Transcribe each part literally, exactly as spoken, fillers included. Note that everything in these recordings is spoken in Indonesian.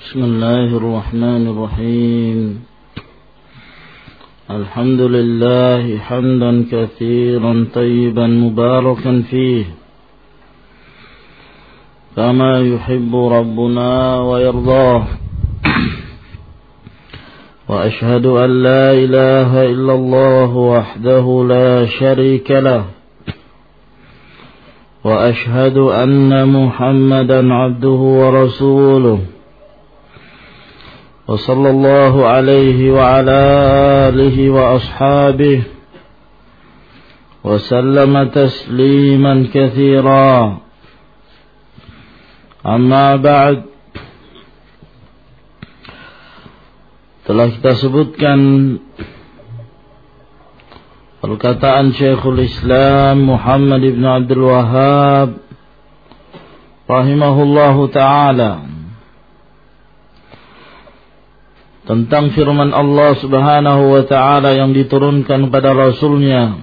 بسم الله الرحمن الرحيم الحمد لله حمدا كثيرا طيبا مباركا فيه كما يحب ربنا ويرضاه وأشهد أن لا إله إلا الله وحده لا شريك له وأشهد أن محمدا عبده ورسوله وصلى الله عليه وعلى آله وأصحابه وسلم تسليما كثيرا أما بعد. Telah kita sebutkan perkataan Syekhul Islam Muhammad ibn Abdul Wahhab rahimahullahu ta'ala tentang firman Allah subhanahu wa ta'ala yang diturunkan pada Rasulnya,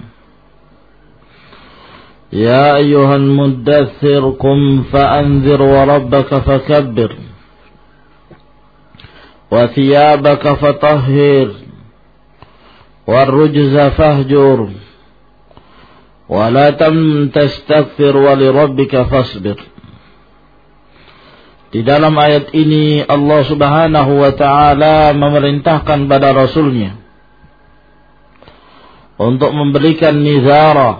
Ya ayyuhal muddathir qum fa'anzir wa rabbaka fakabbir wa thiyabaka fatahhir warrujza fahjur wa la tam tastaghfir wa li rabbika fasbir. Di dalam ayat ini Allah subhanahu wa ta'ala memerintahkan pada Rasulnya untuk memberikan nizara,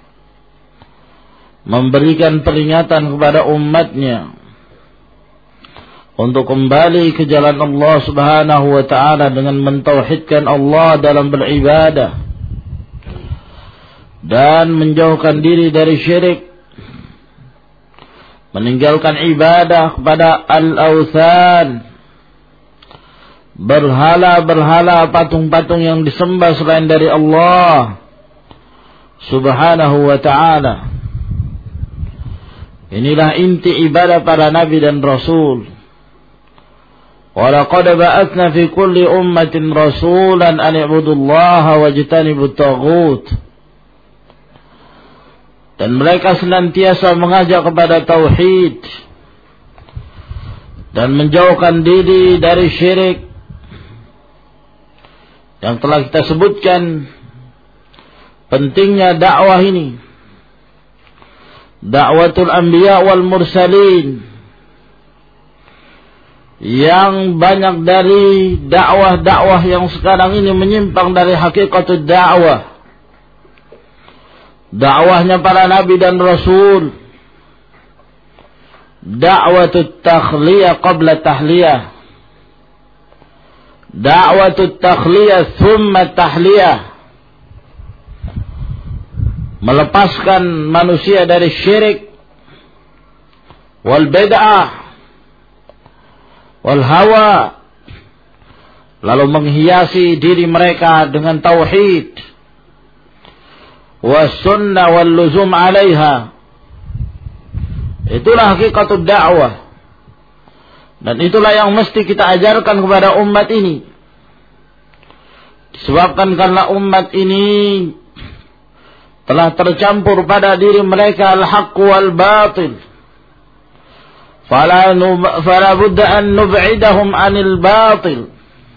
memberikan peringatan kepada umatnya untuk kembali ke jalan Allah subhanahu wa ta'ala dengan mentauhidkan Allah dalam beribadah dan menjauhkan diri dari syirik, meninggalkan ibadah kepada al-awthan, berhala-berhala, patung-patung yang disembah selain dari Allah subhanahu wa ta'ala. Inilah inti ibadah para nabi dan rasul. Wa laqad ba'atsna fi kulli ummatin rasulan an i'budullaha wajtanibut taghut. Dan mereka senantiasa mengajak kepada tauhid dan menjauhkan diri dari syirik. Yang telah kita sebutkan pentingnya dakwah ini, dakwatul anbiya wal mursalin, yang banyak dari dakwah-dakwah yang sekarang ini menyimpang dari hakikatul dakwah. Dakwahnya para nabi dan rasul, dakwatut takhliyah qabla tahliyah, dakwatut takhliyah thumma tahliyah, melepaskan manusia dari syirik wal bid'ah wal hawa, lalu menghiasi diri mereka dengan tauhid was sunnah wal luzum alaiha. Itulah hakikatul dakwah, dan itulah yang mesti kita ajarkan kepada umat ini. Disebabkan karena umat ini telah tercampur pada diri mereka al-haqq wal batil, fala fala budda an nub'idahum anil batil.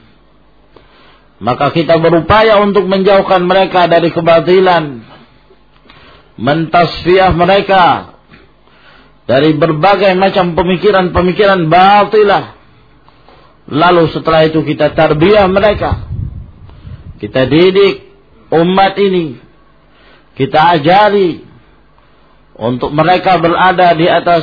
Maka kita berupaya untuk menjauhkan mereka dari kebatilan, mentasfiyah mereka dari berbagai macam pemikiran-pemikiran batilah. Lalu setelah itu kita tarbiyah mereka, kita didik umat ini, kita ajari untuk mereka berada di atas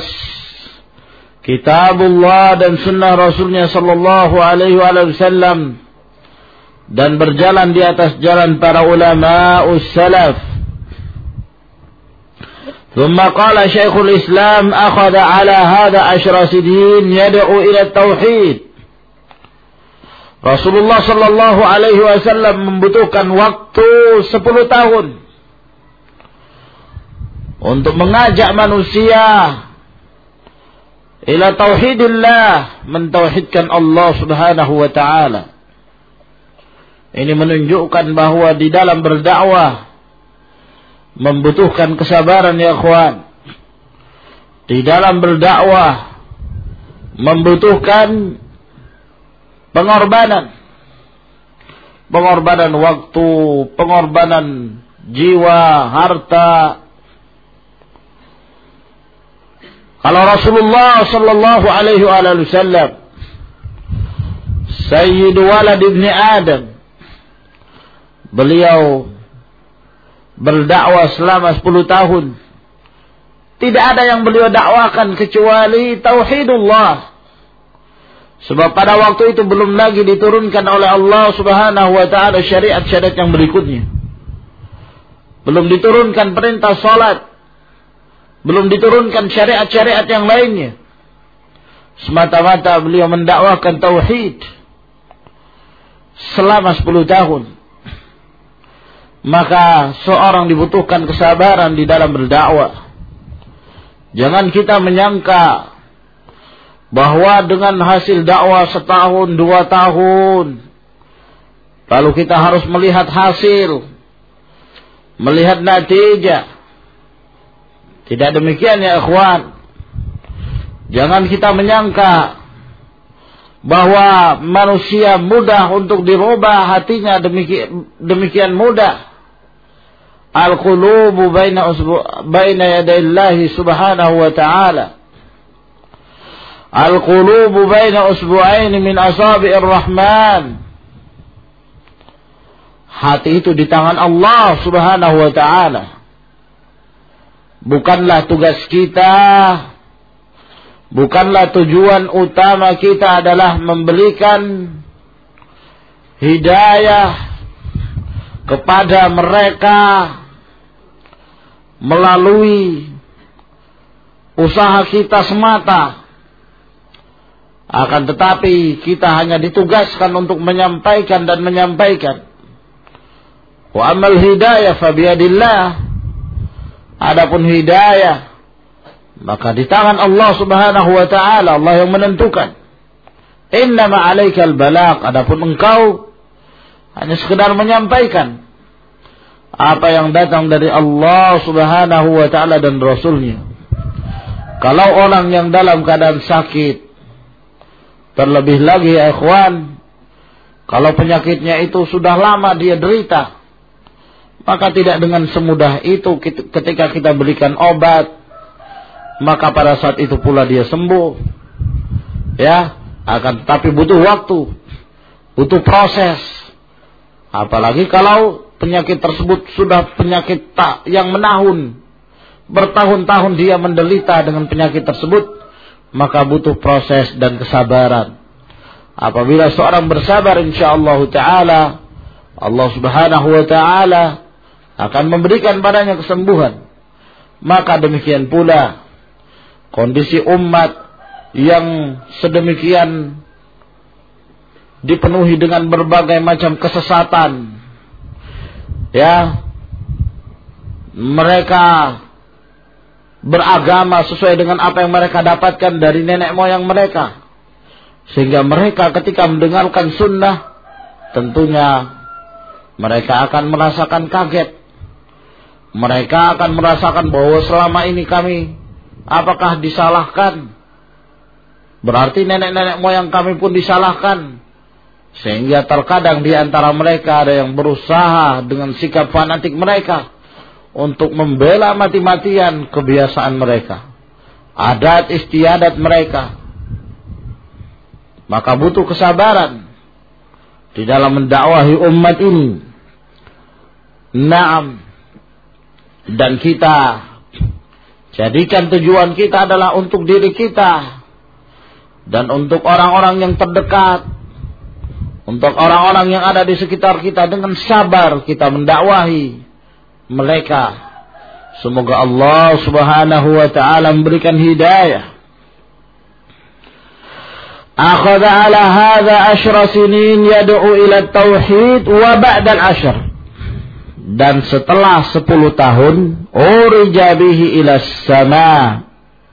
kitabullah dan sunnah Rasulnya sallallahu alaihi wasallam, dan berjalan di atas jalan para ulama'us salaf. ثم قال شيخ الإسلام أخذ على هذا عشر سنين يدعو إلى التوحيد. Rasulullah sallallahu alaihi wasallam membutuhkan waktu sepuluh tahun untuk mengajak manusia ila tauhidillah, mentauhidkan Allah subhanahu wa ta'ala. Ini menunjukkan bahwa di dalam berdakwah membutuhkan kesabaran ya ikhwan. Di dalam berdakwah membutuhkan pengorbanan. Pengorbanan waktu, pengorbanan jiwa, harta. Kalau Rasulullah sallallahu alaihi wasallam Sayyidu walad ibni Adam, beliau berdakwah selama sepuluh tahun. Tidak ada yang beliau dakwakan kecuali tauhidullah. Sebab pada waktu itu belum lagi diturunkan oleh Allah Subhanahu wa taala syariat-syariat yang berikutnya. Belum diturunkan perintah salat. Belum diturunkan syariat-syariat yang lainnya. Semata-mata beliau mendakwakan tauhid selama sepuluh tahun. Maka seorang dibutuhkan kesabaran di dalam berdakwah. Jangan kita menyangka bahwa dengan hasil dakwah setahun, dua tahun, lalu kita harus melihat hasil, melihat natijah. Tidak demikian ya ikhwan. Jangan kita menyangka bahwa manusia mudah untuk dirubah hatinya demikian, demikian mudah. Al-qulubu baina usbu' baina yadayillahi subhanahu wa ta'ala. Al-qulubu baina usbu'aini min asabi'ir rahman. Hati itu di tangan Allah subhanahu wa ta'ala. Bukanlah tugas kita, bukanlah tujuan utama kita adalah memberikan hidayah kepada mereka melalui usaha kita semata. Akan tetapi kita hanya ditugaskan untuk menyampaikan dan menyampaikan. Wa amal hidayah fa biyadillah. Adapun hidayah maka di tangan Allah Subhanahu wa taala, Allah yang menentukan. Innama 'alaikal balagh, adapun engkau hanya sekedar menyampaikan apa yang datang dari Allah Subhanahu wa taala dan Rasulnya. Kalau orang yang dalam keadaan sakit, terlebih lagi ya ikhwan, kalau penyakitnya itu sudah lama dia derita, maka tidak dengan semudah itu ketika kita berikan obat, maka pada saat itu pula dia sembuh. Ya, akan tetapi butuh waktu, butuh proses. Apalagi kalau penyakit tersebut sudah penyakit tak yang menahun, bertahun-tahun dia menderita dengan penyakit tersebut, maka butuh proses dan kesabaran. Apabila seorang bersabar, insyaallah taala Allah Subhanahu wa taala akan memberikan padanya kesembuhan. Maka demikian pula kondisi umat yang sedemikian dipenuhi dengan berbagai macam kesesatan, ya, mereka beragama sesuai dengan apa yang mereka dapatkan dari nenek moyang mereka, sehingga mereka ketika mendengarkan sunnah tentunya mereka akan merasakan kaget. Mereka akan merasakan bahwa selama ini kami apakah disalahkan? Berarti nenek-nenek moyang kami pun disalahkan. Sehingga terkadang di antara mereka ada yang berusaha dengan sikap fanatik mereka untuk membela mati-matian kebiasaan mereka, adat istiadat mereka. Maka butuh kesabaran di dalam mendakwahi umat ini. Naam. Dan kita jadikan tujuan kita adalah untuk diri kita dan untuk orang-orang yang terdekat, untuk orang-orang yang ada di sekitar kita. Dengan sabar kita mendakwahi mereka. Semoga Allah Subhanahu wa taala memberikan hidayah. Akhadha ala hadha ashra sinin yad'u ila tauhid wa ba'da al-ashr. Dan setelah sepuluh tahun urija bihi ila sama.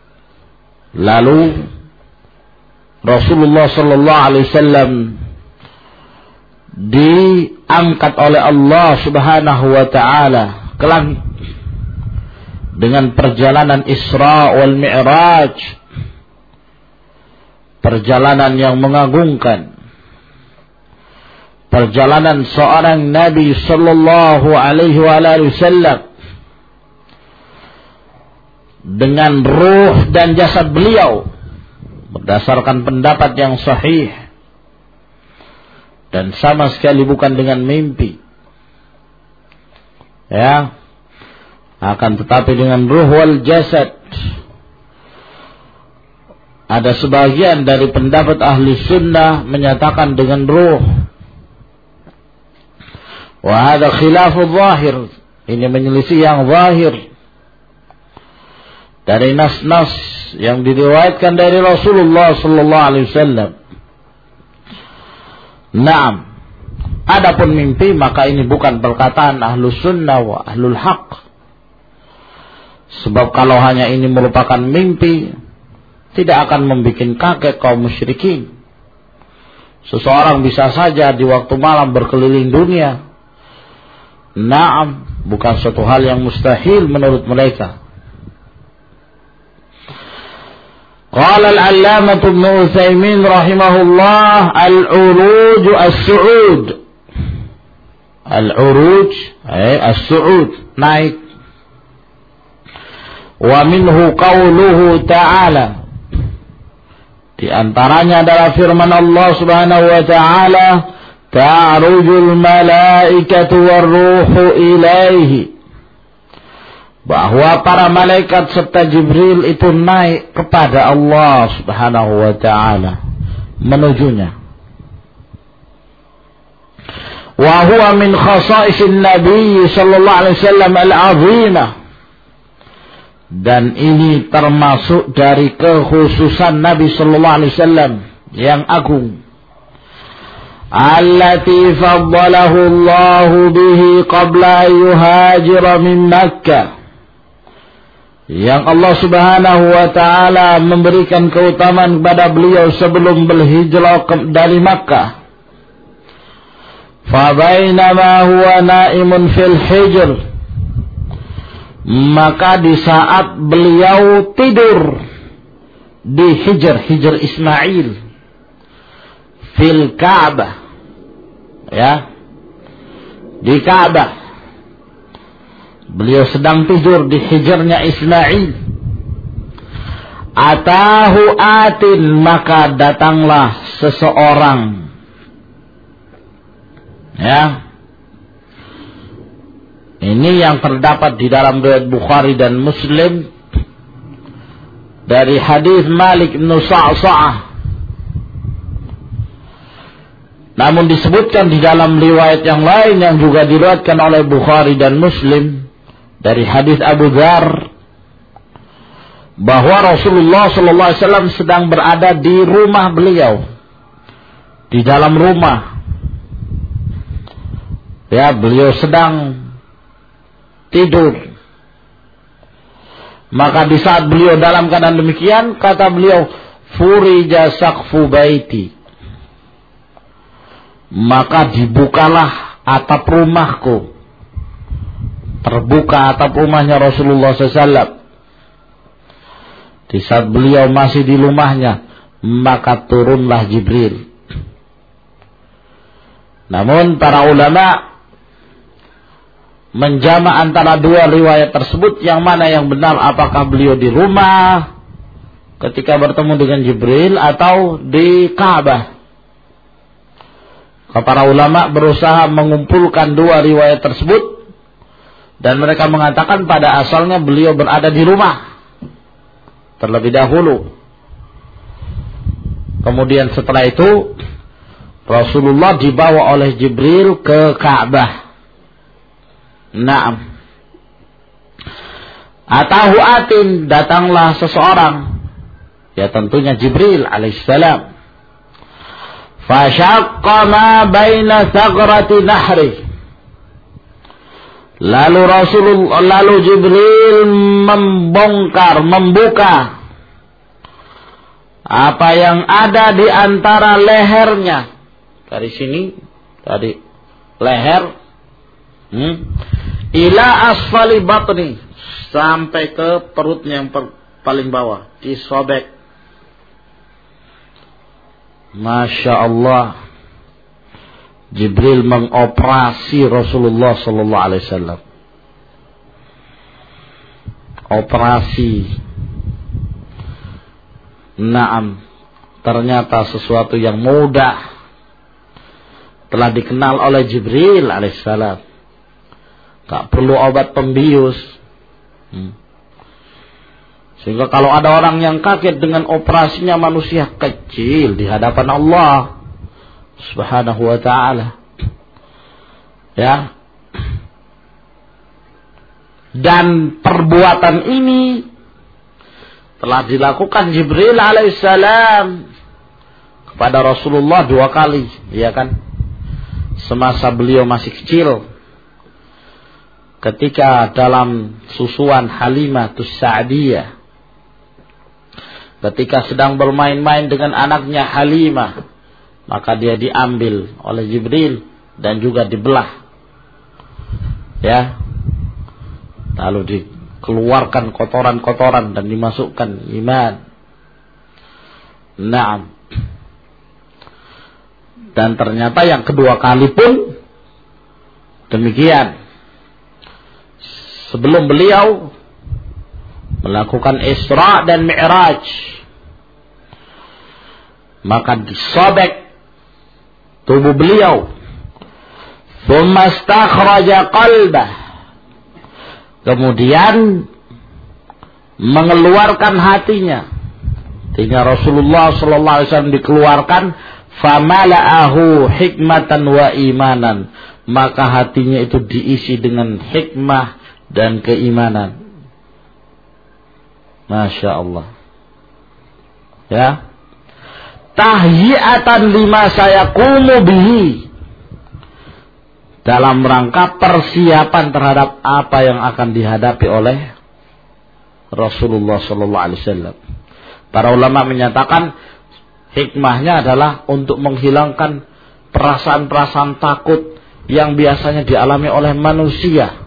Lalu Rasulullah sallallahu alaihi wasallam diangkat oleh Allah Subhanahu wa taala ke langit dengan perjalanan Isra wal Mi'raj, perjalanan yang mengagungkan. perjalanan seorang Nabi sallallahu alaihi wasallam dengan ruh dan jasad beliau berdasarkan pendapat yang sahih dan sama sekali bukan dengan mimpi, ya, akan tetapi dengan ruh wal jasad. Ada sebagian dari pendapat ahli sunnah menyatakan dengan ruh. Wa hadha khilafu zahir, ini menyelisih yang zahir dari nas-nas yang diriwayatkan dari Rasulullah sallallahu alaihi wasallam. Naam. Adapun mimpi, maka ini bukan perkataan ahlus sunnah wa ahlul haq. Sebab kalau hanya ini merupakan mimpi, tidak akan membuat kaget kaum musyrikin. Seseorang bisa saja di waktu malam berkeliling dunia. Naam, bukan suatu hal yang mustahil menurut mereka. Qala al-allamah Ibnu Utsaimin rahimahullah, al-uruj as-su'ud. Al-uruj ay as-su'ud, naik. Wa minhu qawluhu ta'ala, di antaranya adalah firman Allah Subhanahu wa ta'ala, ta'rujul malaikatu war-ruhu ilaihi, bahwa para malaikat serta Jibril itu naik kepada Allah Subhanahu wa ta'ala, menujunya. Wa huwa min khasaisin Nabi sallallahu alaihi wasallam al-'azimah, dan ini termasuk dari kekhususan Nabi sallallahu alaihi wasallam yang agung. Allati faddalahu Allah bihi qabla yuhajira min Makkah, yang Allah Subhanahu wa ta'ala memberikan keutamaan kepada beliau sebelum berhijrah dari Makkah. Fa bainama huwa naimun fil hijr, maka di saat beliau tidur di hijr, hijr Ismail, fil Ka'bah, ya, di Ka'bah, beliau sedang tidur di hijrnya Ismail. Atahu atin, maka datanglah seseorang, ya. Ini yang terdapat di dalam riwayat Bukhari dan Muslim dari hadis Malik bin Sa'sa'ah. Namun disebutkan di dalam riwayat yang lain yang juga diriwayatkan oleh Bukhari dan Muslim dari hadis Abu Dzar, bahwa Rasulullah sallallahu alaihi wasallam sedang berada di rumah beliau, di dalam rumah. Ya, beliau sedang tidur. Maka di saat beliau dalam keadaan demikian, kata beliau, furija saqfu baiti, maka dibukalah atap rumahku. Terbuka atap rumahnya Rasulullah sallallahu alaihi wasallam. Di saat beliau masih di rumahnya, maka turunlah Jibril. Namun para ulama menjama antara dua riwayat tersebut, yang mana yang benar, apakah beliau di rumah ketika bertemu dengan Jibril atau di Ka'bah. Para ulama berusaha mengumpulkan dua riwayat tersebut, dan mereka mengatakan pada asalnya beliau berada di rumah terlebih dahulu. Kemudian setelah itu Rasulullah dibawa oleh Jibril ke Ka'bah. Naam. Atahu atin, datanglah seseorang, ya tentunya Jibril alaihissalam. Fashaqqa ma baina thagrati nahri, lalu Rasulullah, lalu Jibril membongkar, membuka apa yang ada di antara lehernya. Dari sini, dari leher, hmm, ila asfali batni, sampai ke perutnya yang per, paling bawah, disobek. Masya Allah. Jibril mengoperasi Rasulullah sallallahu alaihi wasallam. Operasi. Naam, ternyata sesuatu yang mudah telah dikenal oleh Jibril alaihissalam. Tak perlu obat pembius. Hmm. Sehingga kalau ada orang yang kaget dengan operasinya manusia kecil di hadapan Allah Subhanahu wa ta'ala, ya, dan perbuatan ini telah dilakukan Jibril alaihissalam kepada Rasulullah dua kali, ya kan? Semasa beliau masih kecil, ketika dalam susuan Halimah Tus-Sa'diyah, ketika sedang bermain-main dengan anaknya Halimah, maka dia diambil oleh Jibril dan juga dibelah, ya, lalu dikeluarkan kotoran-kotoran dan dimasukkan iman. Naam. Dan ternyata yang kedua kali pun demikian. Sebelum beliau melakukan Isra dan Mi'raj, maka disobek tubuh beliau, thumma istakhraja qalbah, kemudian mengeluarkan hatinya, sehingga Rasulullah sallallahu alaihi wasallam dikeluarkan, famala'ahu hikmatan wa imanan, maka hatinya itu diisi dengan hikmah dan keimanan. Masya Allah, ya. Tahyiatan lima sayaqumu bihi, dalam rangka persiapan terhadap apa yang akan dihadapi oleh Rasulullah sallallahu alaihi wasallam. Para ulama menyatakan hikmahnya adalah untuk menghilangkan perasaan-perasaan takut yang biasanya dialami oleh manusia.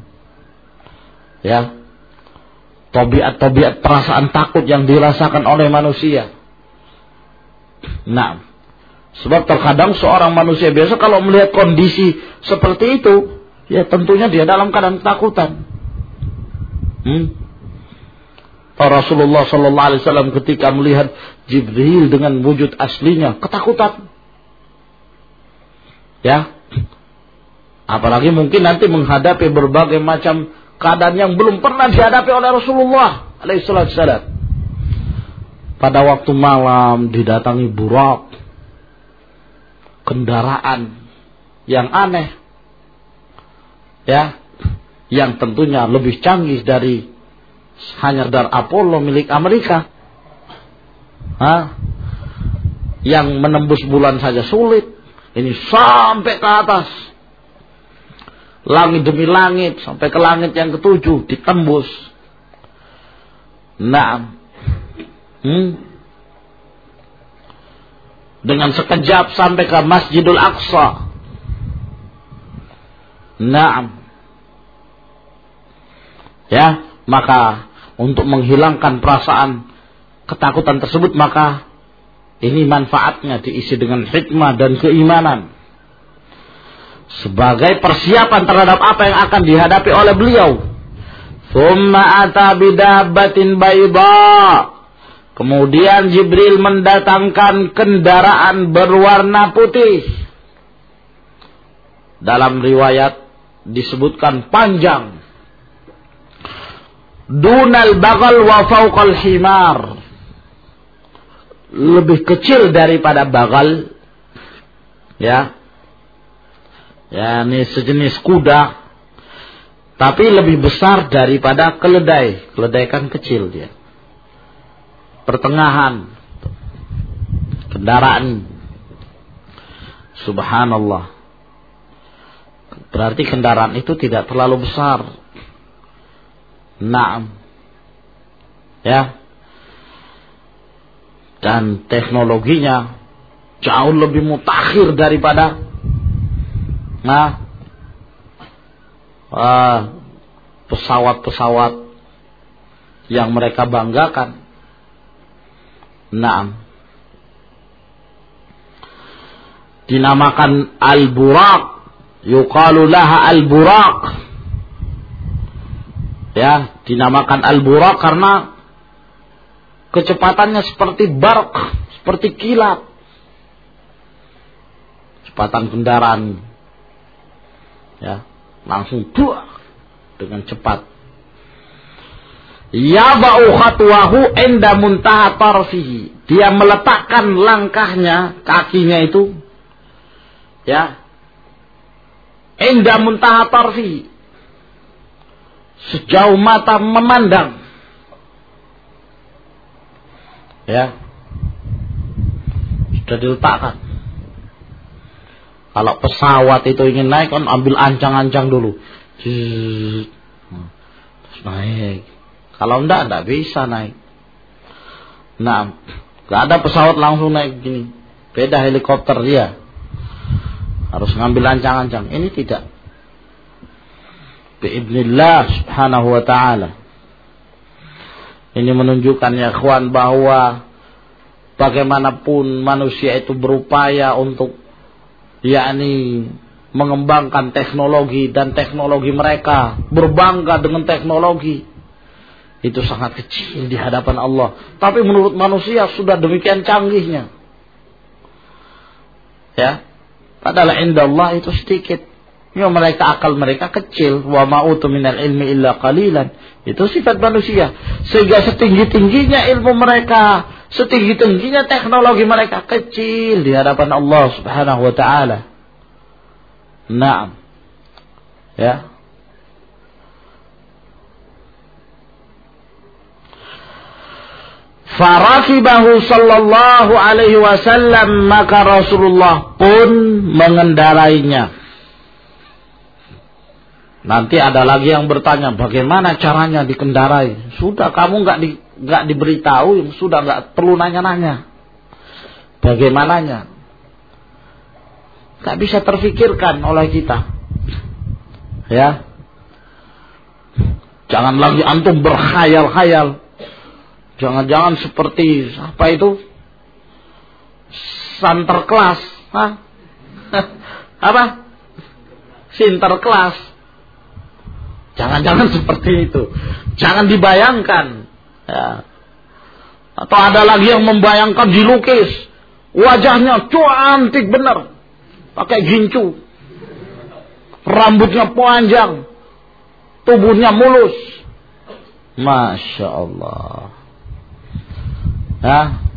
Ya. Tabiat-tabiat perasaan takut yang dirasakan oleh manusia. Nah, sebab terkadang seorang manusia biasa kalau melihat kondisi seperti itu, ya tentunya dia dalam keadaan ketakutan. Hmm? Rasulullah sallallahu alaihi wasallam ketika melihat Jibril dengan wujud aslinya, ketakutan. Ya. Apalagi mungkin nanti menghadapi berbagai macam keadaan yang belum pernah dihadapi oleh Rasulullah alaihi wasallam. Pada waktu malam didatangi burak, kendaraan yang aneh, ya, yang tentunya lebih canggih dari hanya dar Apollo milik Amerika, Hah? yang menembus bulan saja sulit. Ini sampai ke atas, langit demi langit, sampai ke langit yang ketujuh ditembus. Nah. Hmm. Dengan sekejap sampai ke Masjidul Aqsa. Naam. Ya, maka untuk menghilangkan perasaan ketakutan tersebut, maka ini manfaatnya diisi dengan hikmah dan keimanan sebagai persiapan terhadap apa yang akan dihadapi oleh beliau. Tsumma ata bidabbatin bayda, kemudian Jibril mendatangkan kendaraan berwarna putih. Dalam riwayat disebutkan panjang. Dunal bagal wa fawqal himar. Lebih kecil daripada bagal. Ya. Ya, ini sejenis kuda. Tapi lebih besar daripada keledai. Keledai kan kecil dia. Pertengahan kendaraan. Subhanallah. Berarti kendaraan itu tidak terlalu besar. Naam. Ya. Dan teknologinya jauh lebih mutakhir daripada nah uh, pesawat-pesawat yang mereka banggakan. Naam. dinamakan al-buraq, yuqalu laha al-buraq. Ya, dinamakan al-buraq karena kecepatannya seperti barq, seperti kilat. Kecepatan kendaraan, ya, langsung buah dengan cepat. Yaba'u khatwahu inda muntaha tarfihi. Dia meletakkan langkahnya, kakinya itu, ya, inda muntaha tarfihi, sejauh mata memandang. Ya, sudah diletakkan. Kalau pesawat itu ingin naik kan ambil ancang-ancang dulu, terus naik. Kalau enggak, enggak bisa naik. Nah, enggak ada pesawat langsung naik gini. Beda helikopter dia, harus ngambil ancang-ancang. Ini tidak. Bi'idznillah subhanahu wa ta'ala. Ini menunjukkan ya ikhwan bahwa bagaimanapun manusia itu berupaya untuk yakni mengembangkan teknologi, dan teknologi mereka berbangga dengan teknologi, itu sangat kecil di hadapan Allah. Tapi menurut manusia sudah demikian canggihnya. Ya, padahal indallah itu sedikit. Ya, mereka akal mereka kecil. Wa ma'utu minal ilmi illa qalilan. Itu sifat manusia. Sehingga setinggi-tingginya ilmu mereka, setinggi-tingginya teknologi mereka, kecil di hadapan Allah subhanahu wa ta'ala. Naam. Ya. Farakibahu sallallahu alaihi wasallam, maka Rasulullah pun mengendarainya. Nanti ada lagi yang bertanya, bagaimana caranya dikendarai? Sudah, kamu nggak di, nggak diberitahu, sudah nggak perlu nanya-nanya. Bagaimananya? Nggak bisa terfikirkan oleh kita. Ya, jangan lagi antum berkhayal-khayal. Jangan-jangan seperti apa itu? Sinterklas, hah? Apa? Sinterklas. Jangan-jangan seperti itu. Jangan dibayangkan. Ya. Atau ada lagi yang membayangkan dilukis. Wajahnya cantik benar. Pakai gincu. Rambutnya panjang. Tubuhnya mulus. Masya Allah. Ya.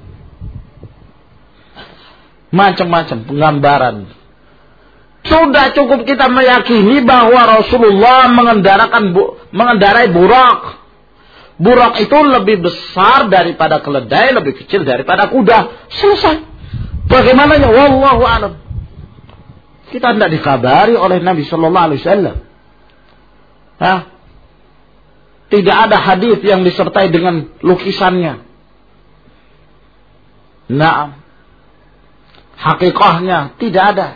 Macam-macam penggambaran. Sudah cukup kita meyakini bahwa Rasulullah mengendarakan bu, mengendarai burak. Burak itu lebih besar daripada keledai, lebih kecil daripada kuda. Selesai. Bagaimananya? Wallahu a'lam. Kita tidak dikabari oleh Nabi Sallallahu Alaihi Wasallam. Nah, tidak ada hadis yang disertai dengan lukisannya. Nah, hakikahnya tidak ada.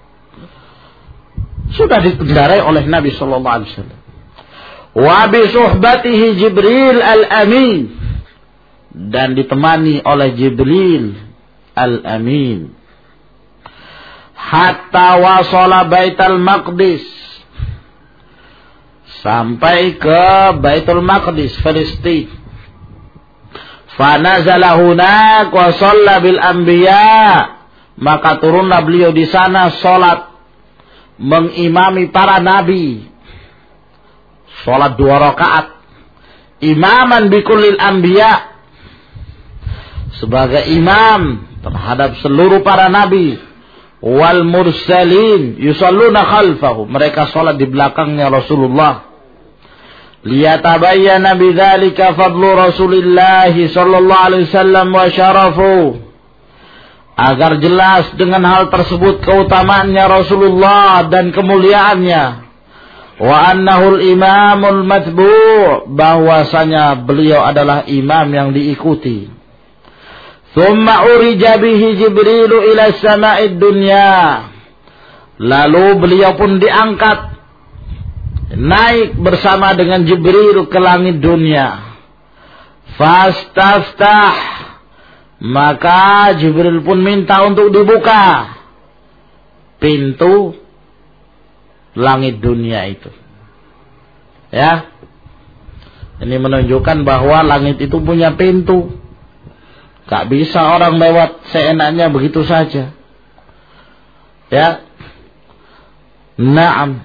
Sudah dikendarai oleh Nabi Sallallahu Alaihi Wasallam. Wa bi suhbatihi Jibril al-Amin, dan ditemani oleh Jibril al-Amin, hatta wasala Baitul Maqdis, sampai ke Baitul Maqdis, Palestina. Fa nazala hunak wa shalla bil anbiya, maka turunlah beliau di sana salat mengimami para nabi, salat dua rakaat, imaman bikullil anbiya, sebagai imam terhadap seluruh para nabi, wal mursalin yusalluna khalfahu, mereka salat di belakangnya Rasulullah. Liyatabayyana bidzalika fadlu Rasulillah sallallahu alaihi wasallam wa syarafu, agar jelas dengan hal tersebut keutamaannya Rasulullah dan kemuliaannya. Wa annahul imamul matbu', bahwasanya beliau adalah imam yang diikuti. Thumma urija bihi Jibrilu ila sama'id dunya, lalu beliau pun diangkat, naik bersama dengan Jibril ke langit dunia. Fastaftah, maka Jibril pun minta untuk dibuka. pintu langit dunia itu. Ya. Ini menunjukkan bahwa langit itu punya pintu. Gak bisa orang lewat seenaknya begitu saja. Ya. Naam.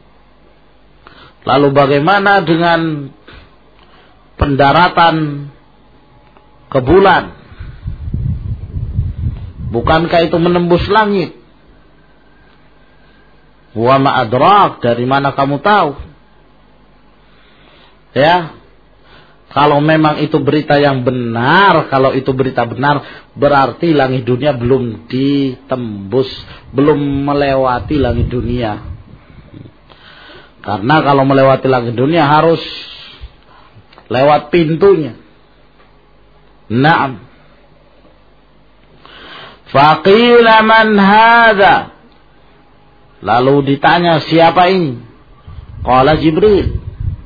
Lalu bagaimana dengan pendaratan ke bulan? Bukankah itu menembus langit? Wa ma adrak, dari mana kamu tahu? Ya. Kalau memang itu berita yang benar, kalau itu berita benar, berarti langit dunia belum ditembus, belum melewati langit dunia. Karena kalau melewati langit dunia harus lewat pintunya. Naam. Faqila man hadha. Lalu ditanya, siapa ini? Qala Jibril.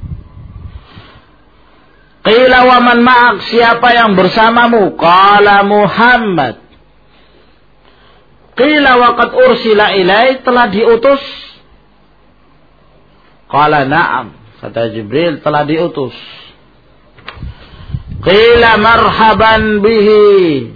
Qila wa man ma'ak, siapa yang bersamamu? Qala Muhammad. Qila wa qad ursila ilai, telah diutus? Qala na'am, kata Jibril, telah diutus. Qila marhaban bihi,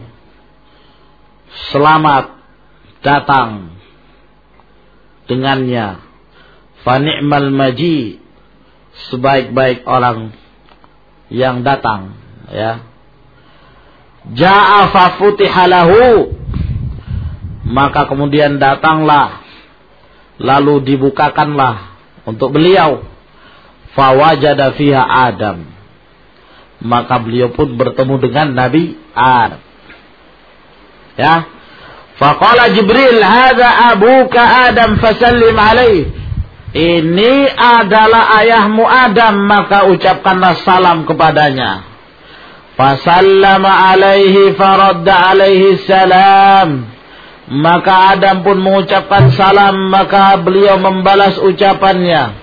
selamat datang dengannya. Fa ni'mal maji, sebaik-baik orang yang datang, ya. Ja'a fa futiha lahu, maka kemudian datanglah, lalu dibukakanlah untuk beliau. Fa wajada fiha Adam, maka beliau pun bertemu dengan Nabi Adam. Ya. Fa qala Jibril, hadza abuka Adam fasallim alaihi. Ini adalah ayahmu Adam, maka ucapkanlah salam kepadanya. Fasallama alaihi faradda alaihi salam. Maka Adam pun mengucapkan salam, maka beliau membalas ucapannya.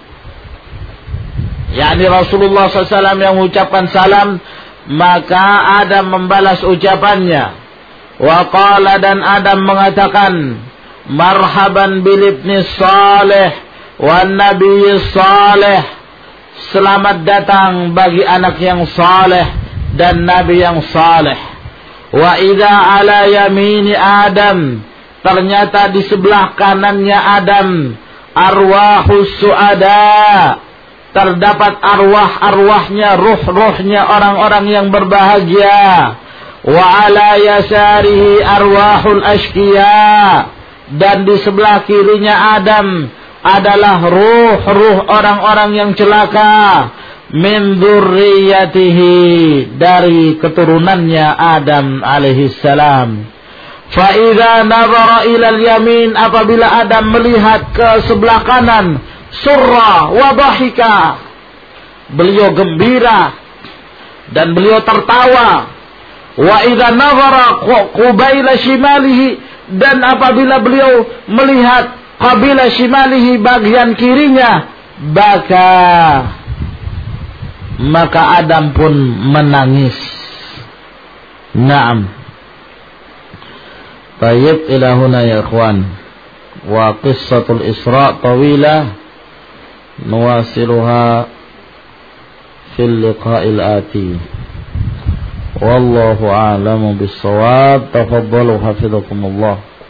yakni Rasulullah sallallahu alaihi wasallam yang mengucapkan salam, maka Adam membalas ucapannya. Wa qala, dan Adam mengatakan, marhaban bil ibni salih wan nabiy salih, selamat datang bagi anak yang saleh dan nabi yang saleh. Wa idza ala yamini Adam, ternyata di sebelah kanannya Adam, arwahus suada, terdapat arwah-arwahnya, ruh-ruhnya orang-orang yang berbahagia. Wa ala yasarihi arwahul ashqiya, dan di sebelah kirinya Adam adalah ruh-ruh orang-orang yang celaka. Min dzurriyyatihi, dari keturunannya Adam alaihi salam. Fa idza nazara ila al-yamin, apabila Adam melihat ke sebelah kanan, surra wa dhahika, beliau gembira dan beliau tertawa. Wa idza nazara qubaila shimalihi, dan apabila beliau melihat qabila shimalihi, bagian kirinya, baka, maka Adam pun menangis. Naam. Tayyib ila huna ya ikhwan. Wa qissatul Isra tawilah, nuwasiluha fil liqa'il ati. Wallahu a'lamu bis-shawab. Tafaddalu hafizakumullah.